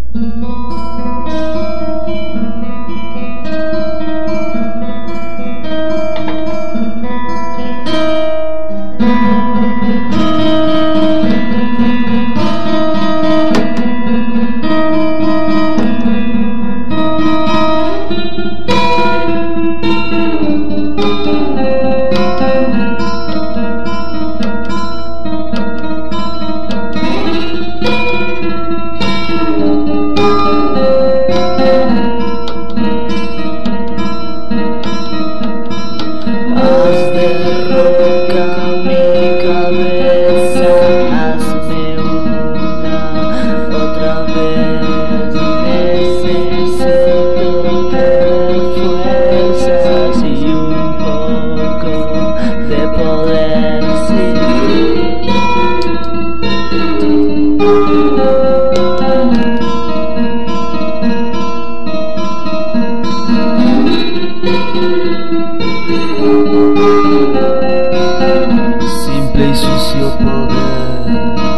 Simple y sucio poder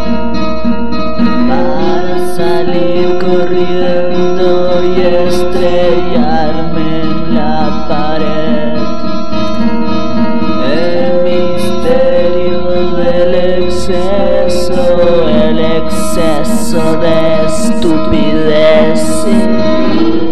para salir corriendo y estrellarme en la pared. El misterio del exceso, el exceso de estupidez.